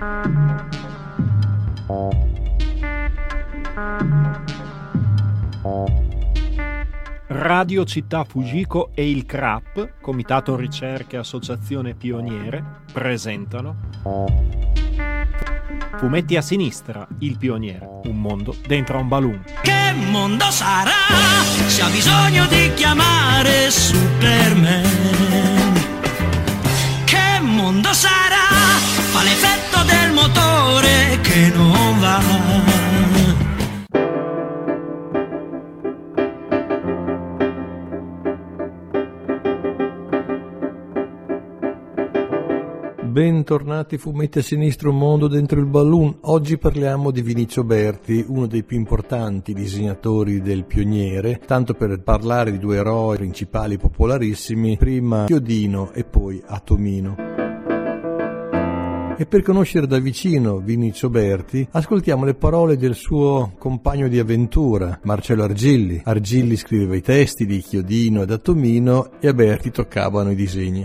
Radio Città Fujiko e il CRAP, Comitato Ricerche Associazione Pioniere, presentano Fumetti a sinistra, il pioniere, un mondo dentro a un balloon. Che mondo sarà se ha bisogno di chiamare Superman? Che mondo sarà? Fa l'effetto del motore che non va. Bentornati Fumetti a sinistra, un mondo dentro il balloon. Oggi parliamo di Vinicio Berti, uno dei più importanti disegnatori del Pioniere, tanto per parlare di due eroi principali popolarissimi, prima Chiodino e poi Atomino. E per conoscere da vicino Vinicio Berti, ascoltiamo le parole del suo compagno di avventura, Marcello Argilli. Argilli scriveva i testi di Chiodino ed Atomino e a Berti toccavano i disegni.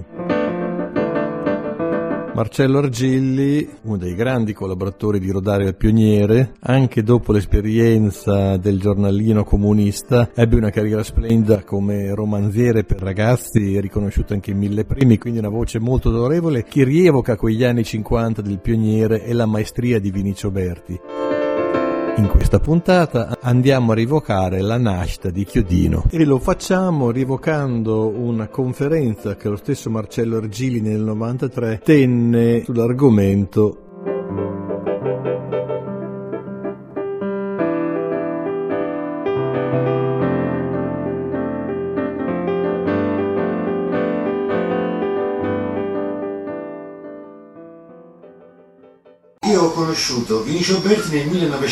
Marcello Argilli, uno dei grandi collaboratori di Rodari al Pioniere, anche dopo l'esperienza del giornalino comunista, ebbe una carriera splendida come romanziere per ragazzi, riconosciuto anche in 1000 premi, quindi una voce molto autorevole che rievoca quegli anni 50 del Pioniere e la maestria di Vinicio Berti. In questa puntata andiamo a rievocare la nascita di Chiodino e lo facciamo rievocando una conferenza che lo stesso Marcello Argilli nel 93 tenne sull'argomento Ho conosciuto Vinicio Berti nel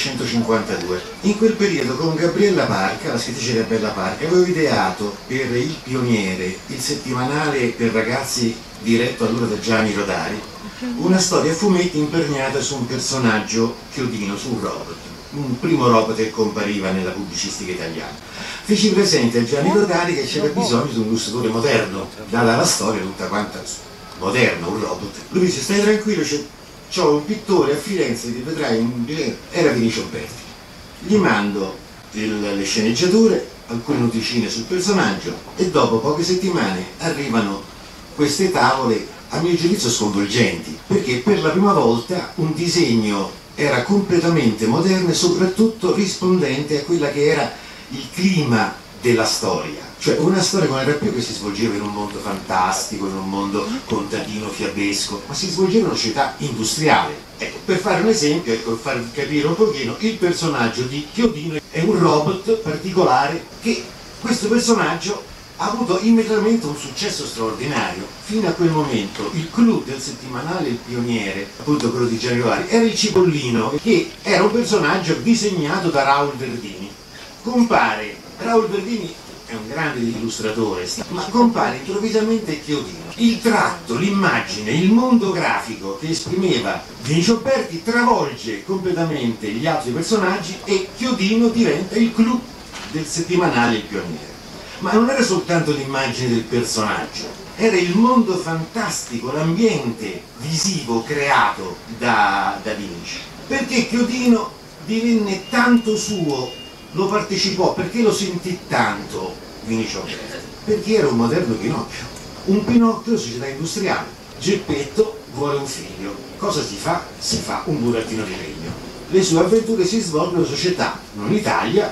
1952. In quel periodo con Gabriella Parca, la scrittrice Gabriella Parca, avevo ideato per Il Pioniere, il settimanale per ragazzi diretto allora da Gianni Rodari, una storia a fumetti imperniata su un personaggio Chiodino, su un robot, un primo robot che compariva nella pubblicistica italiana. Feci presente a Gianni Rodari che c'era bisogno di un illustratore moderno, data la storia tutta quanta moderna, un robot. Lui dice: stai tranquillo, c'ho un pittore a Firenze che vedrai, era Vinicio Berti. Gli mando le sceneggiature, alcune noticine sul personaggio e dopo poche settimane arrivano queste tavole a mio giudizio sconvolgenti, perché per la prima volta un disegno era completamente moderno e soprattutto rispondente a quella che era il clima della storia. Cioè una storia non era più che si svolgeva in un mondo fantastico, in un mondo contadino, fiabesco, ma si svolgeva in una società industriale. Ecco, per fare un esempio, per far capire un pochino, il personaggio di Chiodino è un robot particolare che questo personaggio ha avuto immediatamente un successo straordinario. Fino a quel momento il clou del settimanale Il Pioniere, appunto quello di Gianni Rodari, era il cipollino, che era un personaggio disegnato da Raul Verdini. Compare Raul Verdini, è un grande illustratore, ma compare improvvisamente Chiodino. Il tratto, l'immagine, il mondo grafico che esprimeva Vinicio Berti travolge completamente gli altri personaggi e Chiodino diventa il clou del settimanale Il Pioniere. Ma non era soltanto l'immagine del personaggio, era il mondo fantastico, l'ambiente visivo creato da Vinci. Perché Chiodino divenne tanto suo, lo partecipò, perché lo sentì tanto Vinicio Berti? Perché era un moderno Pinocchio, un Pinocchio società industriale. Geppetto vuole un figlio, cosa si fa? Si fa un burattino di legno. Le sue avventure si svolgono in società, non Italia,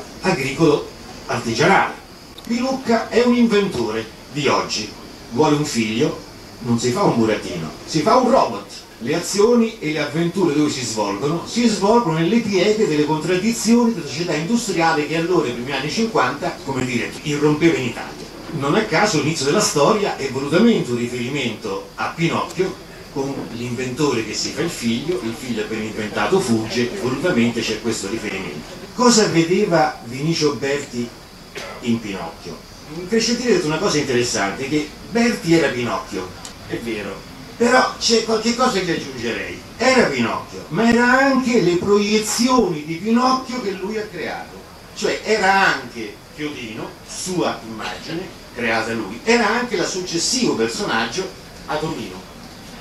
agricolo-artigianale. Pilucca è un inventore di oggi, vuole un figlio, non si fa un burattino, si fa un robot. Le azioni e le avventure dove si svolgono nelle pieghe delle contraddizioni della società industriale che allora, nei primi anni 50, come dire, irrompeva in Italia. Non a caso l'inizio della storia è volutamente un riferimento a Pinocchio, con l'inventore che si fa il figlio appena inventato fugge, volutamente c'è questo riferimento. Cosa vedeva Vinicio Berti in Pinocchio? Crescentini ha detto una cosa interessante, che Berti era Pinocchio, è vero. Però c'è qualche cosa che aggiungerei. Era Pinocchio, ma era anche le proiezioni di Pinocchio che lui ha creato. Cioè era anche Chiodino, sua immagine, creata lui, era anche il successivo personaggio, Atomino.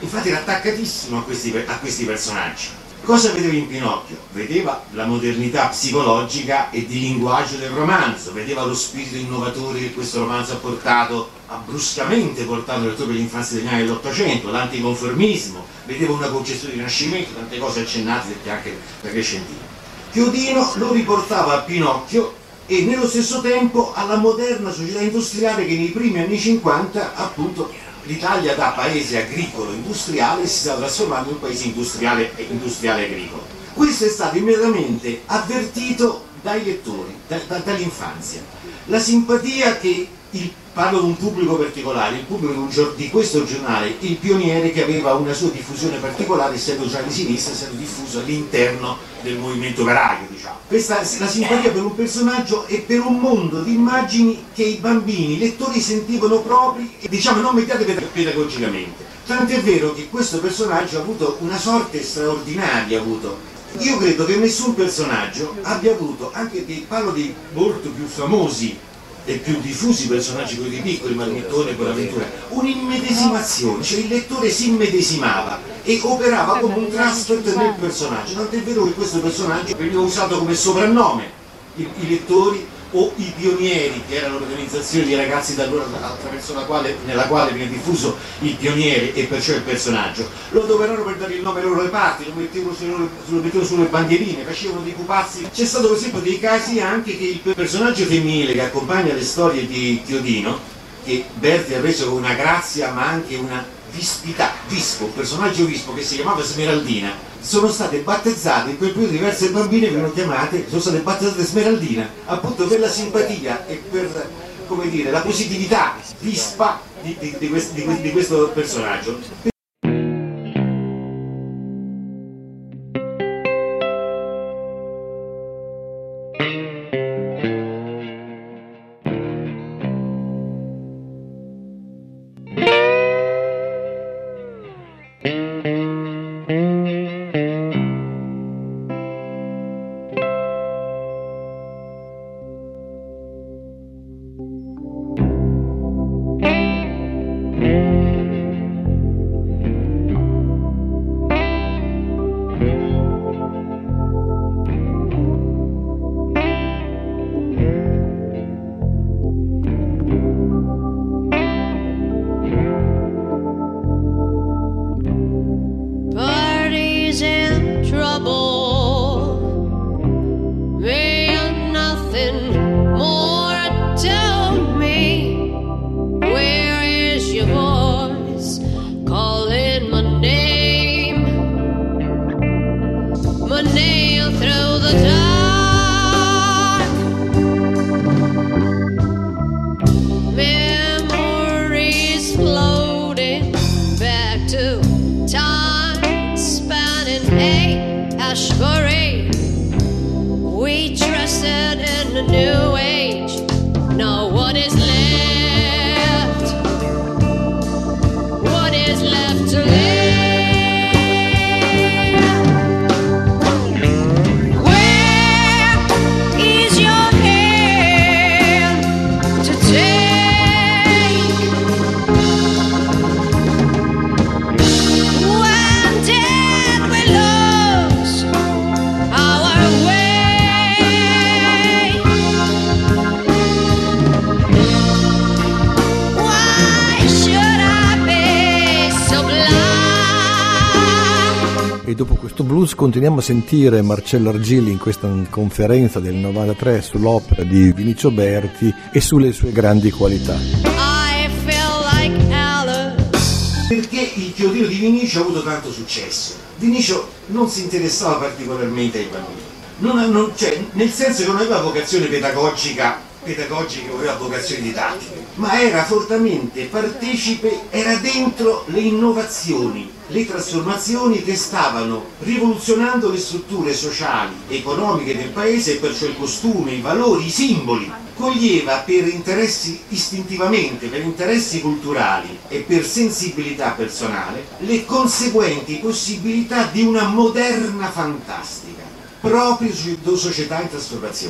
infatti era attaccatissimo a questi personaggi. Cosa vedeva in Pinocchio? Vedeva la modernità psicologica e di linguaggio del romanzo, vedeva lo spirito innovatore che questo romanzo ha bruscamente portato nel lettore per l'infanzia degli anni dell'Ottocento, l'anticonformismo, vedeva una concezione di rinascimento, tante cose accennate anche da Crescentino. Chiodino lo riportava a Pinocchio e nello stesso tempo alla moderna società industriale che nei primi anni 50 appunto l'Italia da paese agricolo-industriale si sta trasformando in un paese industriale agricolo. Questo è stato immediatamente avvertito dai lettori, dall'infanzia. La simpatia che parlo di un pubblico particolare, il pubblico di questo giornale, Il Pioniere, che aveva una sua diffusione particolare, essendo già di sinistra, essendo diffuso all'interno del movimento operaio, diciamo. Questa la simpatia per un personaggio e per un mondo di immagini che i bambini, i lettori sentivano propri e diciamo non mediate pedagogicamente. Tant'è vero che questo personaggio ha avuto una sorte straordinaria. Io credo che nessun personaggio abbia avuto, anche parlo dei molto più famosi e più diffusi personaggi, quelli piccoli, Marmittone, Bonaventura, un'immedesimazione, cioè il lettore si immedesimava e operava come un transfer nel personaggio. Tant'è vero che questo personaggio veniva usato come soprannome, i lettori o i pionieri, che erano l'organizzazione di ragazzi attraverso nella quale viene diffuso il pioniere e perciò il personaggio. Lo adoperarono per dare il nome alle loro reparti, lo mettevano sulle bandierine, facevano dei pupazzi. C'è stato per esempio dei casi anche che il personaggio femminile che accompagna le storie di Chiodino, che Berti ha reso con una grazia ma anche una vispità, un personaggio vispo che si chiamava Smeraldina, sono state battezzate in quel periodo diverse bambine sono state battezzate Smeraldina appunto per la simpatia e per, come dire, la positività vispa di questo personaggio. E dopo questo blues continuiamo a sentire Marcello Argilli in questa conferenza del 93 sull'opera di Vinicio Berti e sulle sue grandi qualità. Perché il Chiodino di Vinicio ha avuto tanto successo? Vinicio non si interessava particolarmente ai bambini, cioè, nel senso che non aveva vocazione pedagogica o aveva vocazione didattica, ma era fortemente partecipe, era dentro le innovazioni, le trasformazioni che stavano rivoluzionando le strutture sociali, economiche del paese e perciò il costume, i valori, i simboli. Coglieva per interessi istintivamente, per interessi culturali e per sensibilità personale le conseguenti possibilità di una moderna fantastica, proprio su società in trasformazione.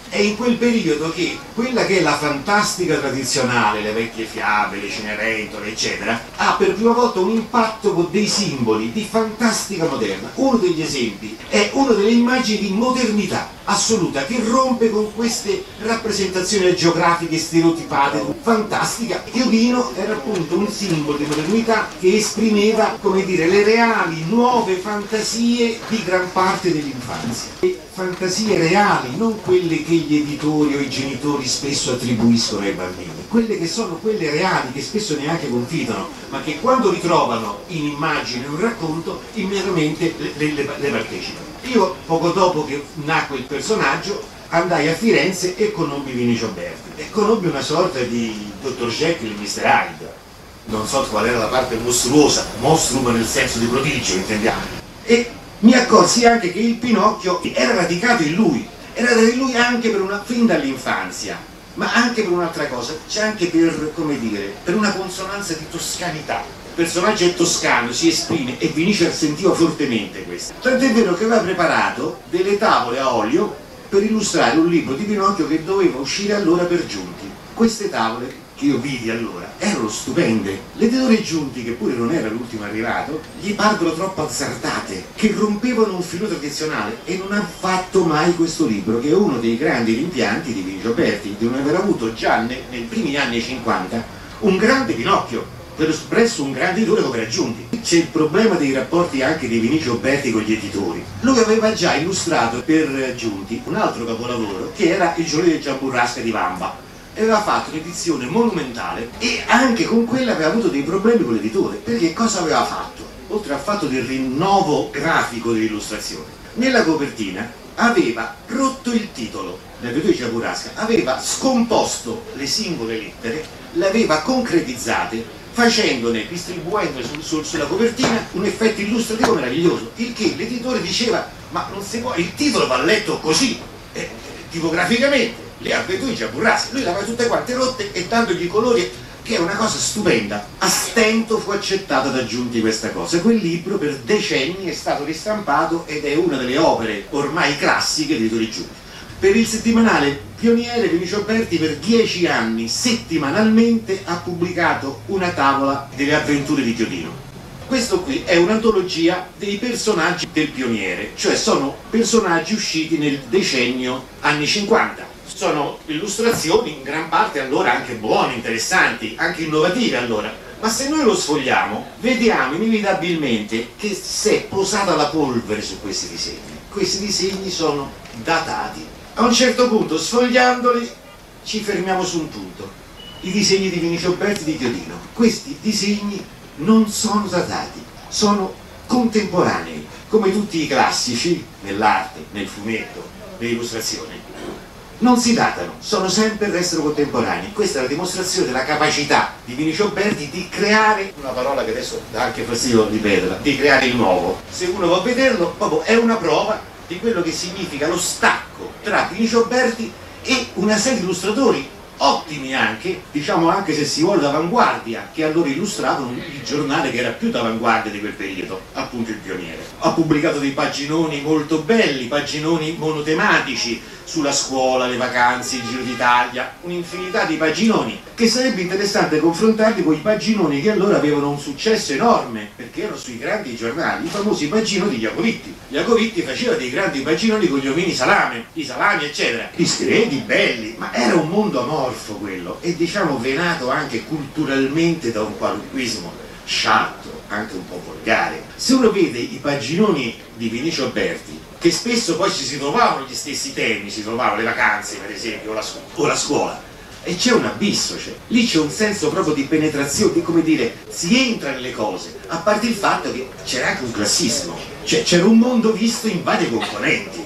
È in quel periodo che quella che è la fantastica tradizionale, le vecchie fiabe, le Cenerentola, eccetera, ha per prima volta un impatto con dei simboli di fantastica moderna. Uno degli esempi è una delle immagini di modernità assoluta che rompe con queste rappresentazioni geografiche stereotipate. Fantastica. Chiodino era appunto un simbolo di modernità che esprimeva, come dire, le reali, nuove fantasie di gran parte dell'infanzia. E fantasie reali, non quelle che gli editori o i genitori spesso attribuiscono ai bambini, quelle che sono quelle reali, che spesso neanche confidano, ma che quando ritrovano in immagine un racconto immediatamente le partecipano. Io poco dopo che nacque il personaggio andai a Firenze e conobbi Vinicio Berti e conobbi una sorta di Dr. Jekyll e Mr. Hyde. Non so qual era la parte mostruosa, mostrum nel senso di prodigio, intendiamo. E mi accorsi anche che il Pinocchio era radicato in lui, era in lui anche fin dall'infanzia, ma anche per un'altra cosa, c'è anche per, come dire, per una consonanza di toscanità. Il personaggio è toscano, si esprime, e Vinicio sentiva fortemente questo. Tant'è vero che aveva preparato delle tavole a olio per illustrare un libro di Pinocchio che doveva uscire allora per Giunti. Queste tavole, che io vidi allora, erano stupende. L'editore Giunti, che pure non era l'ultimo arrivato, gli parvero troppo azzardate, che rompevano un filo tradizionale, e non ha fatto mai questo libro, che è uno dei grandi rimpianti di Vinicio Berti, di non aver avuto già nei primi anni 50 un grande Pinocchio presso un grande editore come era Giunti. C'è il problema dei rapporti anche di Vinicio Berti con gli editori. Lui aveva già illustrato per Giunti un altro capolavoro che era Il giorno di Gian Burrasca di Vamba. Aveva fatto un'edizione monumentale e anche con quella aveva avuto dei problemi con l'editore, perché cosa aveva fatto? Oltre al fatto del rinnovo grafico dell'illustrazione, nella copertina aveva rotto il titolo. Nel video di Gian Burrasca aveva scomposto le singole lettere, le aveva concretizzate, facendone, distribuendo sulla copertina un effetto illustrativo meraviglioso, il che l'editore diceva: ma non si può, il titolo va letto così, tipograficamente. Le avvedute Gian Burrasca, lui le aveva tutte quante rotte e dandogli i colori, che è una cosa stupenda. A stento fu accettata da Giunti questa cosa. Quel libro per decenni è stato ristampato ed è una delle opere ormai classiche di Ettore Giunti. Per il settimanale Pioniere, Vinicio Berti per 10 anni settimanalmente ha pubblicato una tavola delle avventure di Chiodino. Questo qui è un'antologia dei personaggi del Pioniere, cioè sono personaggi usciti nel decennio anni 50. Sono illustrazioni in gran parte allora anche buone, interessanti, anche innovative allora. Ma se noi lo sfogliamo, vediamo inevitabilmente che si è posata la polvere su questi disegni. Questi disegni sono datati. A un certo punto, sfogliandoli, ci fermiamo su un punto. I disegni di Vinicio Berti di Chiodino. Questi disegni non sono datati, sono contemporanei, come tutti i classici nell'arte, nel fumetto, nell'illustrazione. Non si datano, sono sempre, restano contemporanei. Questa è la dimostrazione della capacità di Vinicio Berti di creare, una parola che adesso dà anche fastidio ripeterla, di creare il nuovo. Se uno va a vederlo, proprio è una prova di quello che significa lo stacco tra Vinicio Berti e una serie di illustratori ottimi anche, diciamo anche se si vuole d'avanguardia, che allora illustravano il giornale che era più d'avanguardia di quel periodo, appunto il Pioniere. Ha pubblicato dei paginoni molto belli, paginoni monotematici sulla scuola, le vacanze, il Giro d'Italia, un'infinità di paginoni che sarebbe interessante confrontarli con i paginoni che allora avevano un successo enorme, perché erano sui grandi giornali, i famosi paginoni di Jacovitti. Jacovitti faceva dei grandi paginoni con gli omini salame, i salami eccetera, discreti, belli, ma era un mondo amorfo quello, e diciamo venato anche culturalmente da un qualunquismo sciatto, anche un po' volgare. Se uno vede i paginoni di Vinicio Berti, che spesso poi ci si trovavano gli stessi temi, si trovavano le vacanze per esempio, o la scuola, e c'è un abisso, lì c'è un senso proprio di penetrazione, di come dire, si entra nelle cose, a parte il fatto che c'era anche un classismo, cioè c'era un mondo visto in varie componenti,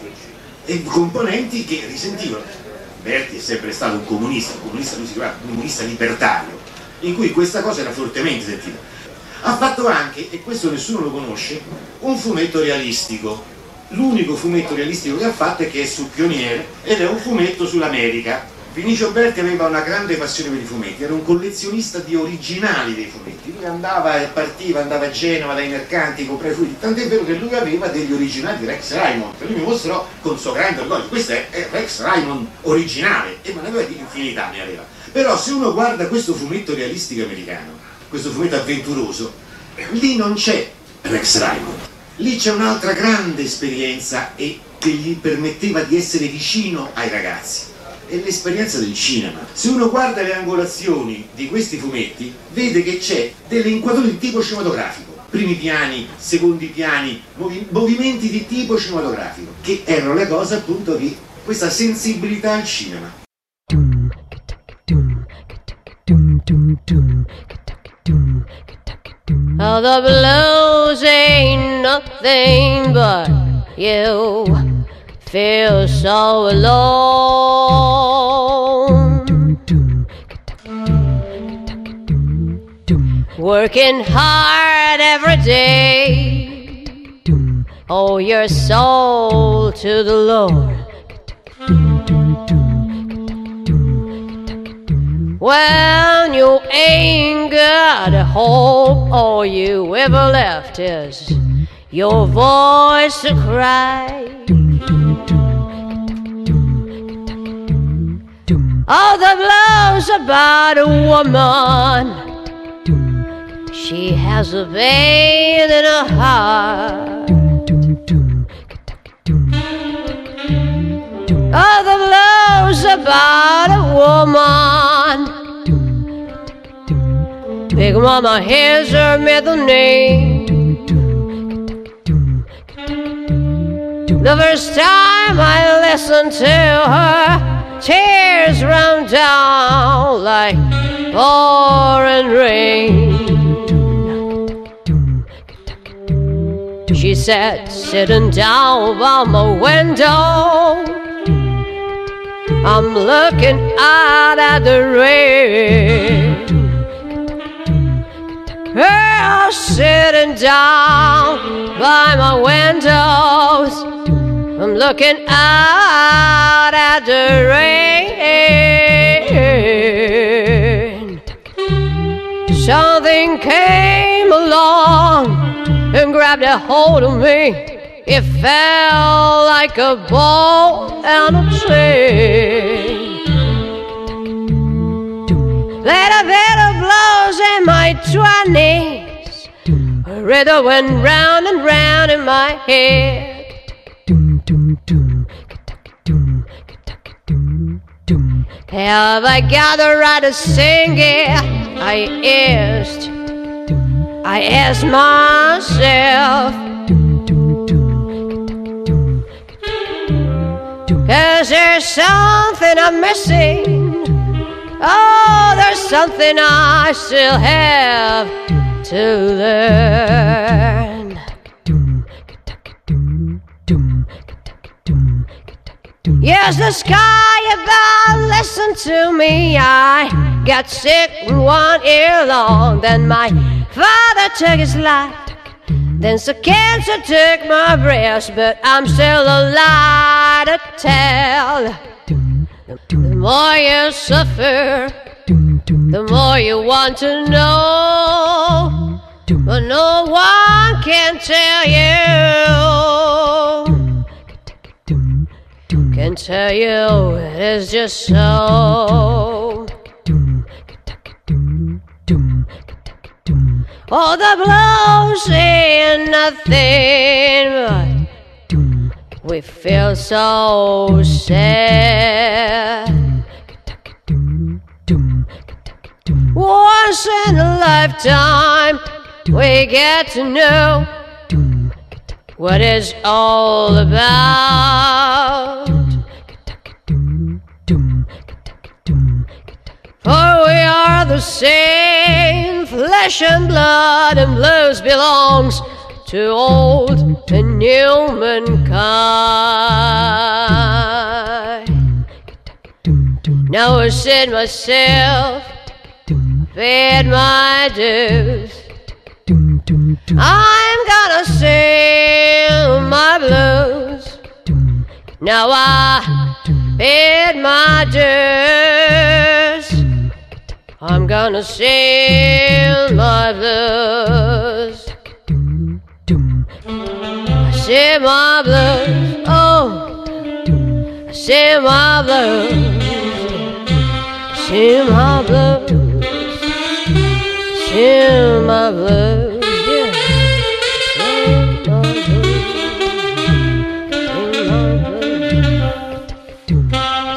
e componenti che risentivano. Berti è sempre stato un comunista lui si chiama un comunista libertario, in cui questa cosa era fortemente sentita. Ha fatto anche, e questo nessuno lo conosce, un fumetto realistico. L'unico fumetto realistico che ha fatto è che è sul Pioniere, ed è un fumetto sull'America, Vinicio Berti aveva una grande passione per i fumetti, era un collezionista di originali dei fumetti. Lui andava e partiva, andava a Genova dai mercanti, comprava i fumetti, tant'è vero che lui aveva degli originali di Rex Raymond, che lui mi mostrò con suo grande orgoglio. Questo è Rex Raymond originale, e me ne aveva di infinità, ne aveva. Però se uno guarda questo fumetto realistico americano, questo fumetto avventuroso, lì non c'è Rex Raymond, lì c'è un'altra grande esperienza e che gli permetteva di essere vicino ai ragazzi. È l'esperienza del cinema. Se uno guarda le angolazioni di questi fumetti, vede che c'è delle inquadrature di tipo cinematografico, primi piani, secondi piani, movimenti di tipo cinematografico, che erano le cose appunto che questa sensibilità al cinema. Oh, the blues ain't nothing but you feel so alone, working hard every day, owe your soul to the Lord. When you ain't got a hope, all you ever left is your voice to cry. Oh, the blues about a woman, she has a pain in her heart. Oh, the blues about a woman, Big Mama, here's her middle name. The first time I listened to her, tears ran down like pouring rain. She said, sitting down by my window, I'm looking out at the rain. Girl, sitting down by my windows, I'm looking out at the rain. Something came along and grabbed a hold of me. It felt like a ball and a chain. Little bit of blows in my 20s, a rhythm went round and round in my head. Have I got the right to sing it? I asked myself. 'Cause there's something I'm missing. Oh, there's something I still have to learn. Yes, the sky above, listen to me. I got sick in one ear long, then my father took his life. Then some cancer took my breast, but I'm still alive to tell. The more you suffer, the more you want to know, but no one can tell you. Can tell you it is just so. Oh, the blues ain't nothing but we feel so sad. Once in a lifetime we get to know what it's all about. For we are the same, flesh and blood, and blues belongs to old and new mankind. Now I said myself, paid my dues. I'm gonna sing my blues. Now I paid my dues. I'm gonna sing my blues. I sing my blues. Oh, I sing my blues. Sing my blues. Sing my blues. Yeah. Sing my blues. Sing my blues.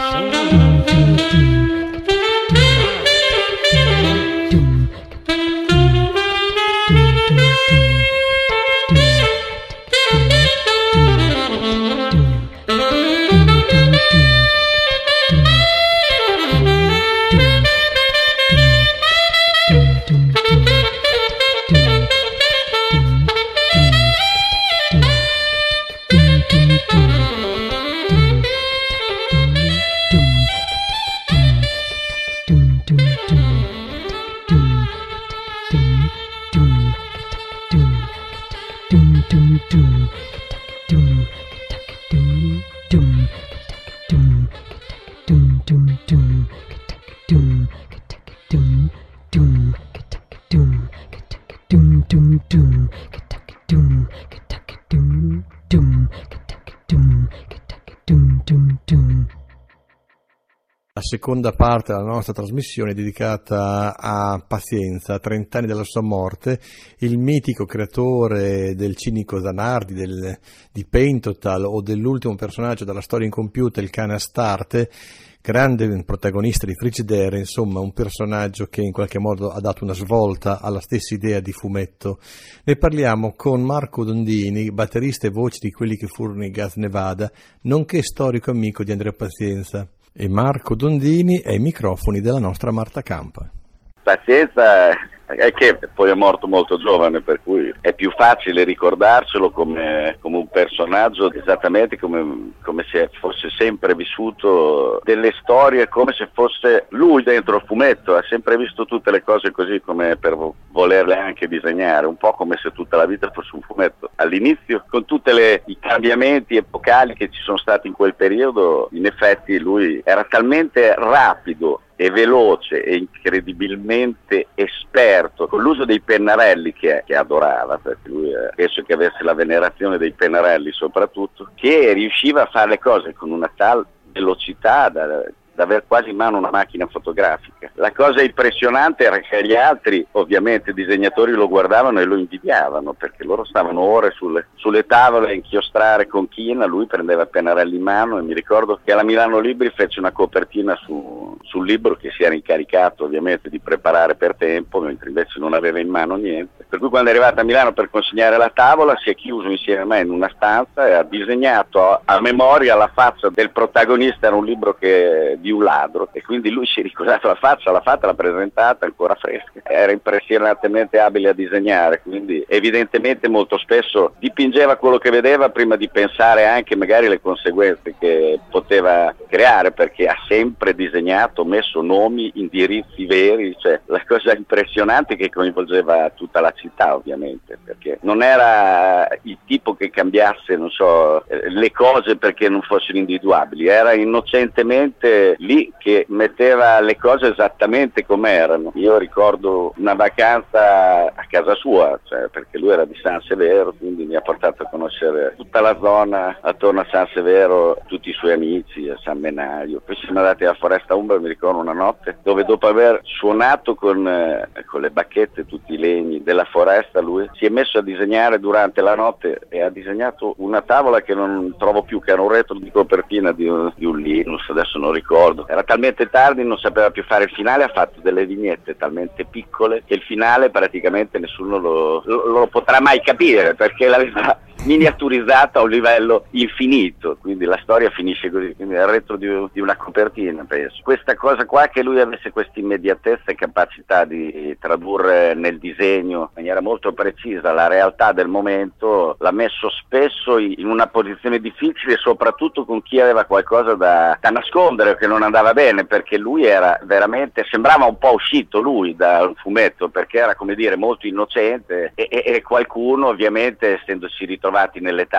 La seconda parte della nostra trasmissione è dedicata a Pazienza, a 30 anni dalla sua morte, il mitico creatore del cinico Zanardi, di Pentotal o dell'ultimo personaggio della storia incompiuta, il cane Astarte, grande protagonista di Frigidaire, insomma un personaggio che in qualche modo ha dato una svolta alla stessa idea di fumetto. Ne parliamo con Marco Dondini, batterista e voce di quelli che furono i Gas Nevada, nonché storico amico di Andrea Pazienza. E Marco Dondini ai microfoni della nostra Marta Campa. Pazienza è che poi è morto molto giovane, per cui è più facile ricordarselo come un personaggio esattamente come se fosse sempre vissuto delle storie, come se fosse lui dentro il fumetto. Ha sempre visto tutte le cose così, come per volerle anche disegnare, un po' come se tutta la vita fosse un fumetto. All'inizio, con tutti i cambiamenti epocali che ci sono stati in quel periodo, in effetti lui era talmente rapido e veloce e incredibilmente esperto con l'uso dei pennarelli che adorava, perché lui penso che avesse la venerazione dei pennarelli soprattutto, che riusciva a fare le cose con una tal velocità da aver quasi in mano una macchina fotografica. La cosa impressionante era che gli altri, ovviamente, disegnatori lo guardavano e lo invidiavano, perché loro stavano ore sulle tavole a inchiostrare con china, lui prendeva pennarelli in mano, e mi ricordo che alla Milano Libri fece una copertina sul libro che si era incaricato ovviamente di preparare per tempo, mentre invece non aveva in mano niente. Per cui quando è arrivato a Milano per consegnare la tavola si è chiuso insieme a me in una stanza e ha disegnato a memoria la faccia del protagonista. Era un libro di un ladro, e quindi lui si è ricordato la faccia, l'ha fatta, l'ha presentata ancora fresca. Era impressionantemente abile a disegnare, quindi evidentemente molto spesso dipingeva quello che vedeva prima di pensare anche magari le conseguenze che poteva creare, perché ha sempre disegnato, messo nomi, indirizzi veri, cioè la cosa impressionante che coinvolgeva tutta la città, ovviamente, perché non era il tipo che cambiasse, non so, le cose perché non fossero individuabili, era innocentemente lì che metteva le cose esattamente come erano. Io ricordo una vacanza a casa sua, cioè, perché lui era di San Severo, quindi mi ha portato a conoscere tutta la zona attorno a San Severo, tutti i suoi amici, a San Menaio. Poi siamo andati alla Foresta Umbra, mi ricordo una notte, dove dopo aver suonato con le bacchette, tutti i legni della foresta, lui si è messo a disegnare durante la notte e ha disegnato una tavola che non trovo più, che era un retro di copertina di un Linus, adesso non ricordo. Era talmente tardi, non sapeva più fare il finale, ha fatto delle vignette talmente piccole che il finale praticamente nessuno lo potrà mai capire, perché l'aveva miniaturizzato a un livello infinito, quindi la storia finisce così, quindi è il retro di una copertina, penso. Questa cosa qua, che lui avesse questa immediatezza e capacità di tradurre nel disegno in maniera molto precisa la realtà del momento, l'ha messo spesso in una posizione difficile, soprattutto con chi aveva qualcosa da nascondere o che non andava bene, perché lui era veramente, sembrava un po' uscito lui da un fumetto, perché era, come dire, molto innocente, e qualcuno, ovviamente, essendosi ritrovati nell'età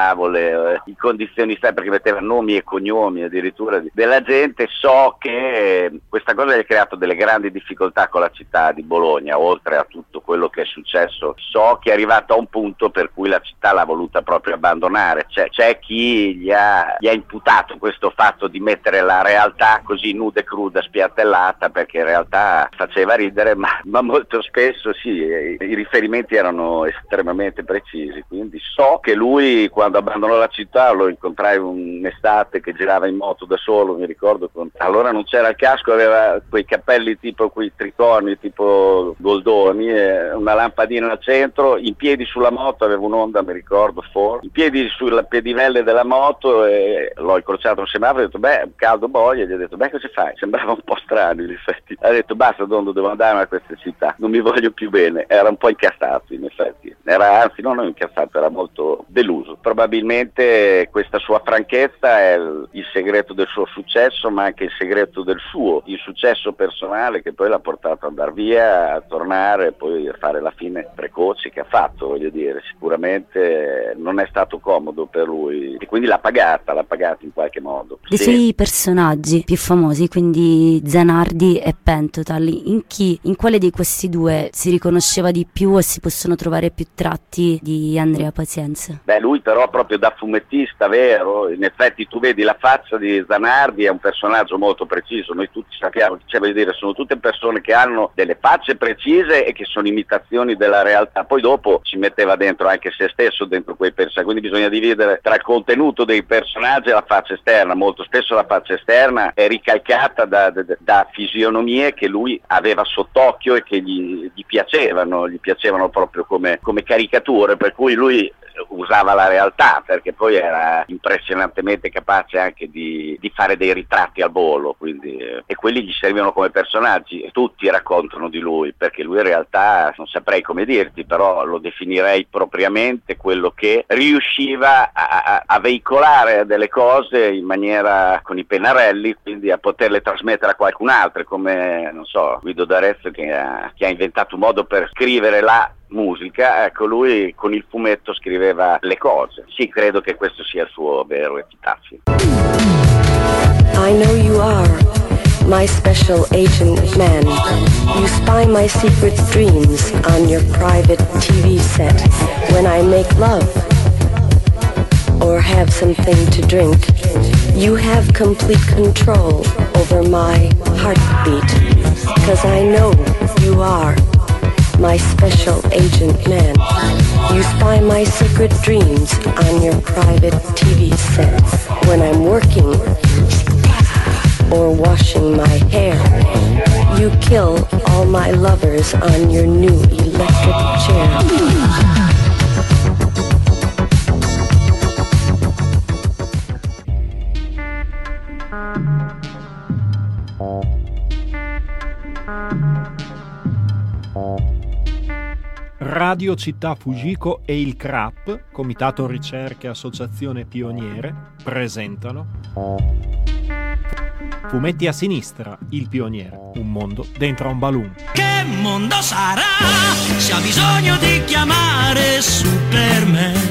tavole, in condizioni perché metteva nomi e cognomi addirittura della gente. So che questa cosa gli ha creato delle grandi difficoltà con la città di Bologna, oltre a tutto quello che è successo. So che è arrivato a un punto per cui la città l'ha voluta proprio abbandonare. C'è chi gli ha imputato questo fatto di mettere la realtà così nuda e cruda, spiattellata, perché in realtà faceva ridere, ma molto spesso sì, i riferimenti erano estremamente precisi. Quindi so che lui, quando abbandonò la città, lo incontrai un'estate che girava in moto da solo, mi ricordo, allora non c'era il casco, aveva quei cappelli tipo quei tritoni tipo Goldoni, una lampadina al centro, in piedi sulla moto, aveva un'Honda, mi ricordo, Ford, in piedi sulle pedivelle della moto, e l'ho incrociato al semaforo, ho detto beh, caldo boia, gli ho detto beh, cosa fai? Sembrava un po' strano in effetti. Ha detto basta, devo andare a questa città, non mi voglio più bene. Era un po' incazzato in effetti, anzi non incazzato, era molto deluso. Probabilmente questa sua franchezza è il segreto del suo successo, ma anche il segreto del suo insuccesso personale, che poi l'ha portato ad andare via, a tornare, poi a fare la fine precoce che ha fatto, voglio dire. Sicuramente non è stato comodo per lui e quindi l'ha pagata in qualche modo. Dei suoi personaggi più famosi, quindi Zanardi e Pentotal, in quale di questi due si riconosceva di più e si possono trovare più tratti di Andrea Pazienza? Beh, lui però proprio da fumettista vero, in effetti tu vedi la faccia di Zanardi, è un personaggio molto preciso, noi tutti sappiamo, voglio dire, sono tutte persone che hanno delle facce precise e che sono imitazioni della realtà, poi dopo ci metteva dentro anche se stesso dentro quei personaggi, quindi bisogna dividere tra il contenuto dei personaggi e la faccia esterna. Molto spesso la faccia esterna è ricalcata da fisionomie che lui aveva sott'occhio e che gli piacevano proprio come caricature, per cui lui usava la realtà, perché poi era impressionantemente capace anche di fare dei ritratti al volo, quindi, e quelli gli servivano come personaggi. Tutti raccontano di lui, perché lui in realtà non saprei come dirti, però lo definirei propriamente quello che riusciva a veicolare delle cose in maniera con i pennarelli, quindi a poterle trasmettere a qualcun altro, come non so, Guido d'Arezzo che ha inventato un modo per scrivere la musica, ecco, lui con il fumetto scriveva le cose. Sì, credo che questo sia il suo vero epitaffio. I know you are my special agent man. You spy my secret dreams on your private TV set. When I make love or have something to drink, you have complete control over my heartbeat, 'cause I know you are my special agent man. You spy my secret dreams on your private TV set. When I'm working or washing my hair, you kill all my lovers on your new electric chair. Radio Città Fujiko e il CRAP, Comitato Ricerche Associazione Pioniere, presentano Fumetti a sinistra, il pioniere, un mondo dentro a un balloon. Che mondo sarà se ha bisogno di chiamare Superman?